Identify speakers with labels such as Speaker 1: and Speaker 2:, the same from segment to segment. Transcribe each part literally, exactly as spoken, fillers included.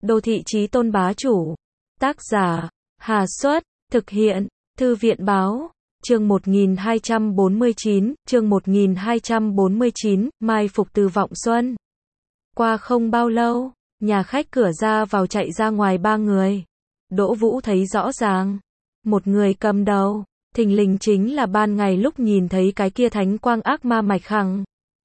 Speaker 1: Đô thị chí tôn bá chủ. Tác giả, Hà Xuất, thực hiện, Thư viện báo. Chương một nghìn hai trăm bốn mươi chín, chương một nghìn hai trăm bốn mươi chín, mai phục từ Vọng Xuân. Qua không bao lâu, nhà khách cửa ra vào chạy ra ngoài ba người. Đỗ Vũ thấy rõ ràng, một người cầm đầu, thình lình chính là ban ngày lúc nhìn thấy cái kia thánh quang ác ma Mạch Khẳng.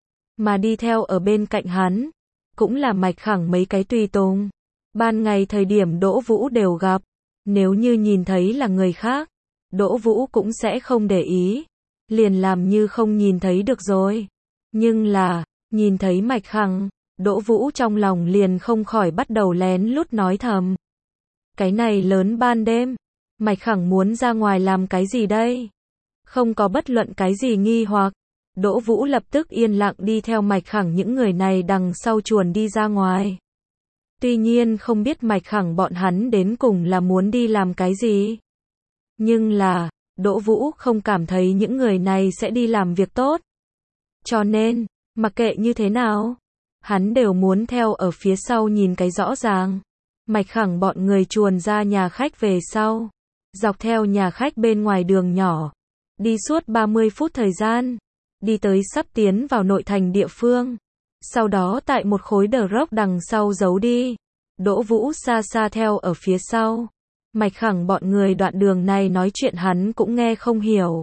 Speaker 1: Mà đi theo ở bên cạnh hắn, cũng là Mạch Khẳng mấy cái tùy tùng. Ban ngày thời điểm Đỗ Vũ đều gặp, nếu như nhìn thấy là người khác, Đỗ Vũ cũng sẽ không để ý, liền làm như không nhìn thấy được rồi. Nhưng là, nhìn thấy Mạch Khẳng, Đỗ Vũ trong lòng liền không khỏi bắt đầu lén lút nói thầm. Cái này lớn ban đêm, Mạch Khẳng muốn ra ngoài làm cái gì đây? Không có bất luận cái gì nghi hoặc, Đỗ Vũ lập tức yên lặng đi theo Mạch Khẳng những người này đằng sau chuồn đi ra ngoài. Tuy nhiên không biết Mạch Khẳng bọn hắn đến cùng là muốn đi làm cái gì. Nhưng là, Đỗ Vũ không cảm thấy những người này sẽ đi làm việc tốt. Cho nên, mặc kệ như thế nào, hắn đều muốn theo ở phía sau nhìn cái rõ ràng. Mạch Khẳng bọn người chuồn ra nhà khách về sau, dọc theo nhà khách bên ngoài đường nhỏ, đi suốt ba mươi phút thời gian, đi tới sắp tiến vào nội thành địa phương. Sau đó tại một khối đờ rốc đằng sau giấu đi. Đỗ Vũ xa xa theo ở phía sau. Mạch Khẳng bọn người đoạn đường này nói chuyện hắn cũng nghe không hiểu.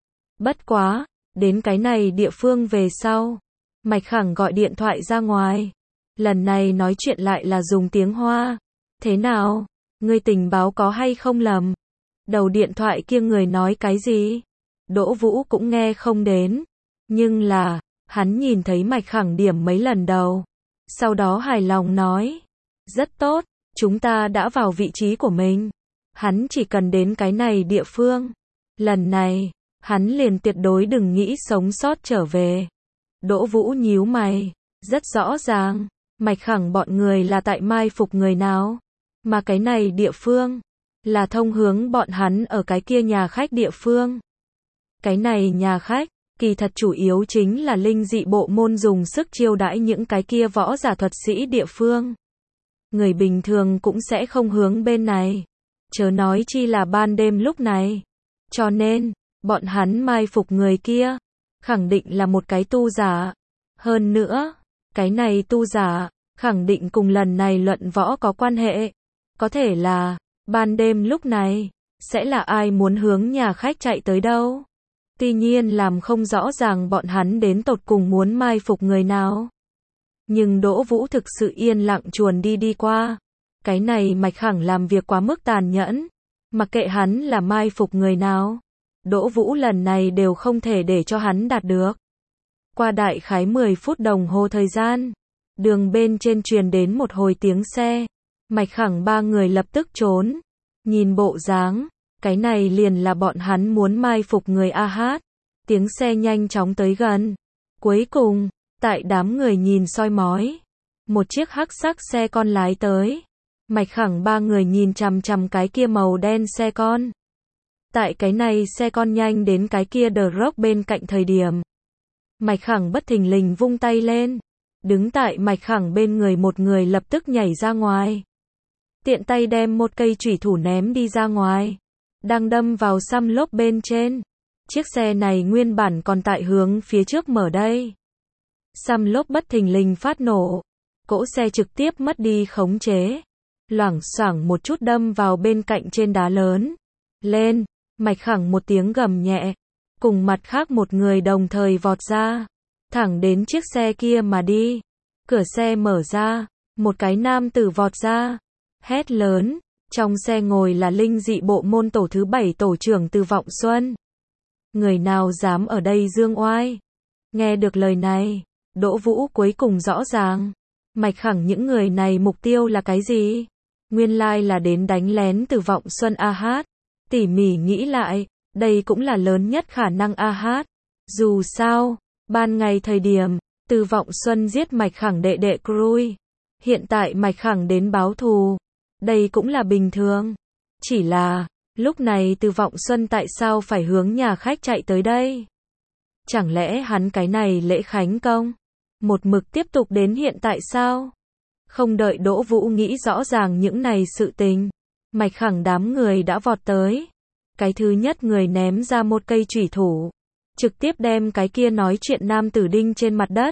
Speaker 1: Bất quá, đến cái này địa phương về sau, Mạch Khẳng gọi điện thoại ra ngoài. Lần này nói chuyện lại là dùng tiếng Hoa. Thế nào? Ngươi tình báo có hay không lầm? Đầu điện thoại kia người nói cái gì? Đỗ Vũ cũng nghe không đến. Nhưng là, hắn nhìn thấy Mạch Khẳng điểm mấy lần đầu. Sau đó hài lòng nói. Rất tốt, chúng ta đã vào vị trí của mình. Hắn chỉ cần đến cái này địa phương. Lần này, hắn liền tuyệt đối đừng nghĩ sống sót trở về. Đỗ Vũ nhíu mày. Rất rõ ràng, Mạch Khẳng bọn người là tại mai phục người nào. Mà cái này địa phương, là thông hướng bọn hắn ở cái kia nhà khách địa phương. Cái này nhà khách, kỳ thật chủ yếu chính là linh dị bộ môn dùng sức chiêu đãi những cái kia võ giả thuật sĩ địa phương. Người bình thường cũng sẽ không hướng bên này. Chớ nói chi là ban đêm lúc này. Cho nên, bọn hắn mai phục người kia, khẳng định là một cái tu giả. Hơn nữa, cái này tu giả, khẳng định cùng lần này luận võ có quan hệ. Có thể là, ban đêm lúc này, sẽ là ai muốn hướng nhà khách chạy tới đâu. Tuy nhiên làm không rõ ràng bọn hắn đến tột cùng muốn mai phục người nào. Nhưng Đỗ Vũ thực sự yên lặng chuồn đi đi qua. Cái này Mạch Khẳng làm việc quá mức tàn nhẫn. Mặc kệ hắn là mai phục người nào, Đỗ Vũ lần này đều không thể để cho hắn đạt được. Qua đại khái mười phút đồng hồ thời gian, đường bên trên truyền đến một hồi tiếng xe. Mạch Khẳng ba người lập tức trốn. Nhìn bộ dáng, cái này liền là bọn hắn muốn mai phục người a hát. Tiếng xe nhanh chóng tới gần. Cuối cùng, tại đám người nhìn soi mói, một chiếc hắc sắc xe con lái tới. Mạch Khẳng ba người nhìn chằm chằm cái kia màu đen xe con. Tại cái này xe con nhanh đến cái kia đờ rốc bên cạnh thời điểm, Mạch Khẳng bất thình lình vung tay lên. Đứng tại Mạch Khẳng bên người một người lập tức nhảy ra ngoài. Tiện tay đem một cây chủy thủ ném đi ra ngoài. Đang đâm vào xăm lốp bên trên. Chiếc xe này nguyên bản còn tại hướng phía trước mở đây. Xăm lốp bất thình lình phát nổ. Cỗ xe trực tiếp mất đi khống chế. Loảng xoảng một chút đâm vào bên cạnh trên đá lớn. Lên, Mạch Khẳng một tiếng gầm nhẹ. Cùng mặt khác một người đồng thời vọt ra. Thẳng đến chiếc xe kia mà đi. Cửa xe mở ra. Một cái nam tử vọt ra. Hét lớn. Trong xe ngồi là linh dị bộ môn tổ thứ bảy tổ trưởng Từ Vọng Xuân. Người nào dám ở đây dương oai? Nghe được lời này, Đỗ Vũ cuối cùng rõ ràng. Mạch Khẳng những người này mục tiêu là cái gì? Nguyên lai là đến đánh lén Từ Vọng Xuân a hát. Tỉ mỉ nghĩ lại, đây cũng là lớn nhất khả năng a hát. Dù sao, ban ngày thời điểm, Từ Vọng Xuân giết Mạch Khẳng đệ đệ Crui. Hiện tại Mạch Khẳng đến báo thù. Đây cũng là bình thường. Chỉ là, lúc này Từ Vọng Xuân tại sao phải hướng nhà khách chạy tới đây? Chẳng lẽ hắn cái này lễ khánh công? Một mực tiếp tục đến hiện tại sao? Không đợi Đỗ Vũ nghĩ rõ ràng những này sự tình, Mạch Khẳng đám người đã vọt tới. Cái thứ nhất người ném ra một cây chủy thủ, trực tiếp đem cái kia nói chuyện nam tử đinh trên mặt đất.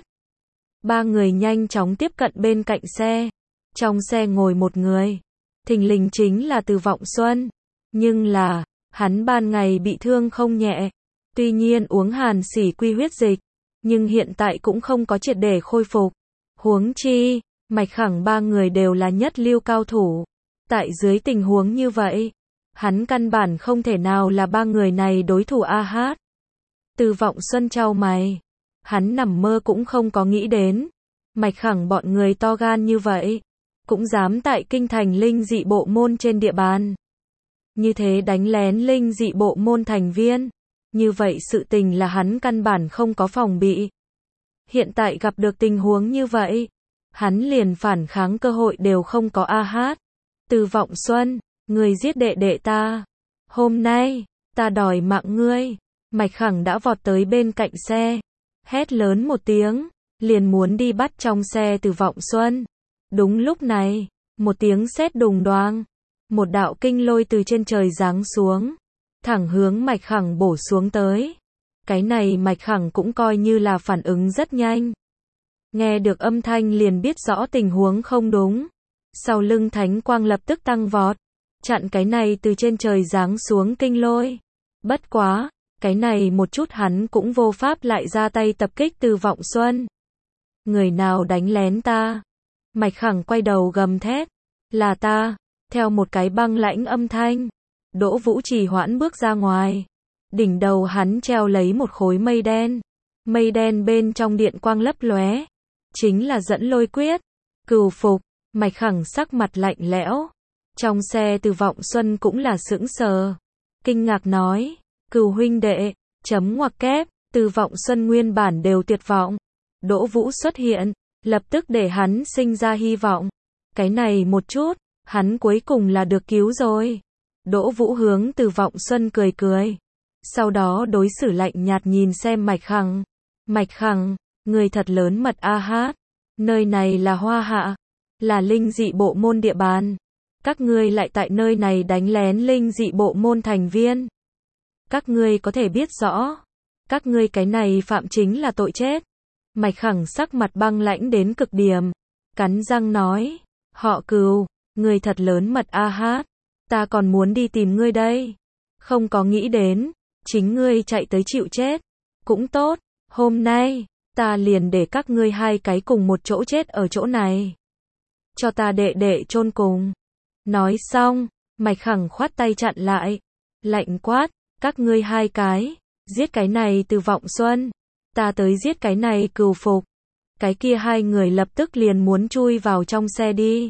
Speaker 1: Ba người nhanh chóng tiếp cận bên cạnh xe. Trong xe ngồi một người, thình lình chính là Từ Vọng Xuân. Nhưng là, hắn ban ngày bị thương không nhẹ, tuy nhiên uống hàn xỉ quy huyết dịch, nhưng hiện tại cũng không có triệt để khôi phục. Huống chi, Mạch Khẳng ba người đều là nhất lưu cao thủ. Tại dưới tình huống như vậy, hắn căn bản không thể nào là ba người này đối thủ a hát. Từ Vọng Xuân chau mày, hắn nằm mơ cũng không có nghĩ đến, Mạch Khẳng bọn người to gan như vậy, cũng dám tại kinh thành linh dị bộ môn trên địa bàn. Như thế đánh lén linh dị bộ môn thành viên, như vậy sự tình là hắn căn bản không có phòng bị. Hiện tại gặp được tình huống như vậy, hắn liền phản kháng cơ hội đều không có a hát. Từ Vọng Xuân, người giết đệ đệ ta, hôm nay, ta đòi mạng ngươi. Mạch Khẳng đã vọt tới bên cạnh xe, hét lớn một tiếng, liền muốn đi bắt trong xe Từ Vọng Xuân. Đúng lúc này, một tiếng sét đùng đoang, một đạo kinh lôi từ trên trời giáng xuống, thẳng hướng Mạch Khẳng bổ xuống tới. Cái này Mạch Khẳng cũng coi như là phản ứng rất nhanh. Nghe được âm thanh liền biết rõ tình huống không đúng. Sau lưng thánh quang lập tức tăng vọt, chặn cái này từ trên trời giáng xuống kinh lôi. Bất quá, cái này một chút hắn cũng vô pháp lại ra tay tập kích Từ Vọng Xuân. Người nào đánh lén ta? Mạch Khẳng quay đầu gầm thét. Là ta. Theo một cái băng lãnh âm thanh, Đỗ Vũ trì hoãn bước ra ngoài. Đỉnh đầu hắn treo lấy một khối mây đen. Mây đen bên trong điện quang lấp lóe, chính là dẫn lôi quyết. Cừu phục. Mạch Khẳng sắc mặt lạnh lẽo. Trong xe Từ Vọng Xuân cũng là sững sờ, kinh ngạc nói, Cừu huynh đệ, chấm ngoặc kép. Từ Vọng Xuân nguyên bản đều tuyệt vọng, Đỗ Vũ xuất hiện, lập tức để hắn sinh ra hy vọng. Cái này một chút, hắn cuối cùng là được cứu rồi. Đỗ Vũ hướng Từ Vọng Xuân cười cười, sau đó đối xử lạnh nhạt nhìn xem Mạch Khẳng. Mạch Khẳng, người thật lớn mật a hát, nơi này là Hoa Hạ, là linh dị bộ môn địa bàn. Các ngươi lại tại nơi này đánh lén linh dị bộ môn thành viên. Các ngươi có thể biết rõ, các ngươi cái này phạm chính là tội chết. Mạch Khẳng sắc mặt băng lãnh đến cực điểm, cắn răng nói, họ Cừu, ngươi thật lớn mật a hát, ta còn muốn đi tìm ngươi đây. Không có nghĩ đến, chính ngươi chạy tới chịu chết. Cũng tốt, hôm nay, ta liền để các ngươi hai cái cùng một chỗ chết ở chỗ này. Cho ta đệ đệ chôn cùng. Nói xong, Mạch Khẳng khoát tay chặn lại, lạnh quát, các ngươi hai cái, giết cái này Từ Vọng Xuân, ta tới giết cái này Cừu phục. Cái kia hai người lập tức liền muốn chui vào trong xe đi.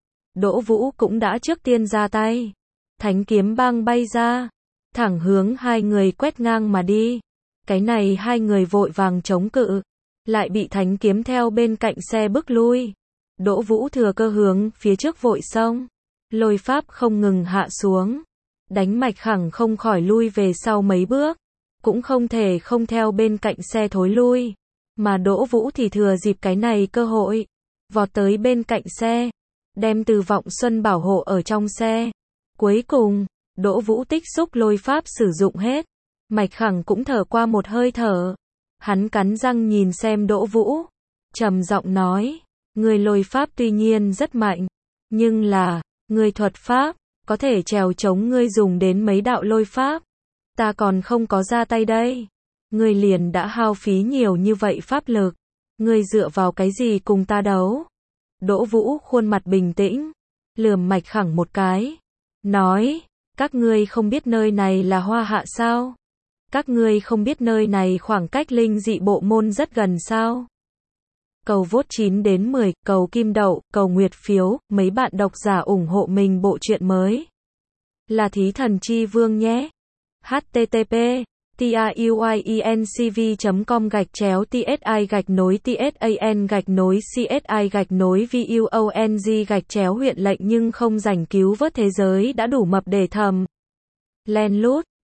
Speaker 1: Đỗ Vũ cũng đã trước tiên ra tay, thánh kiếm băng bay ra, thẳng hướng hai người quét ngang mà đi. Cái này hai người vội vàng chống cự, lại bị thánh kiếm theo bên cạnh xe bức lui. Đỗ Vũ thừa cơ hướng phía trước vội xông, lôi pháp không ngừng hạ xuống, đánh Mạch Khẳng không khỏi lui về sau mấy bước, cũng không thể không theo bên cạnh xe thối lui, mà Đỗ Vũ thì thừa dịp cái này cơ hội, vọt tới bên cạnh xe, đem Từ Vọng Xuân bảo hộ ở trong xe. Cuối cùng, Đỗ Vũ tích xúc lôi pháp sử dụng hết, Mạch Khẳng cũng thở qua một hơi thở, hắn cắn răng nhìn xem Đỗ Vũ, trầm giọng nói, người lôi pháp tuy nhiên rất mạnh, nhưng là, người thuật pháp, có thể trèo chống ngươi dùng đến mấy đạo lôi pháp. Ta còn không có ra tay đây. Ngươi liền đã hao phí nhiều như vậy pháp lực. Ngươi dựa vào cái gì cùng ta đấu? Đỗ Vũ khuôn mặt bình tĩnh, lườm Mạch Khẳng một cái, nói, các ngươi không biết nơi này là Hoa Hạ sao? Các ngươi không biết nơi này khoảng cách linh dị bộ môn rất gần sao? Cầu vote chín đến mười, cầu kim đậu, cầu nguyệt phiếu, mấy bạn độc giả ủng hộ mình bộ truyện mới. Là Thí Thần Chi Vương nhé. http truyencv chấm com gạch chéo tsi gạch nối tsan gạch nối csi gạch nối vuong gạch chéo huyện lệnh nhưng không giành cứu vớt thế giới đã đủ mập để thầm. Len lút.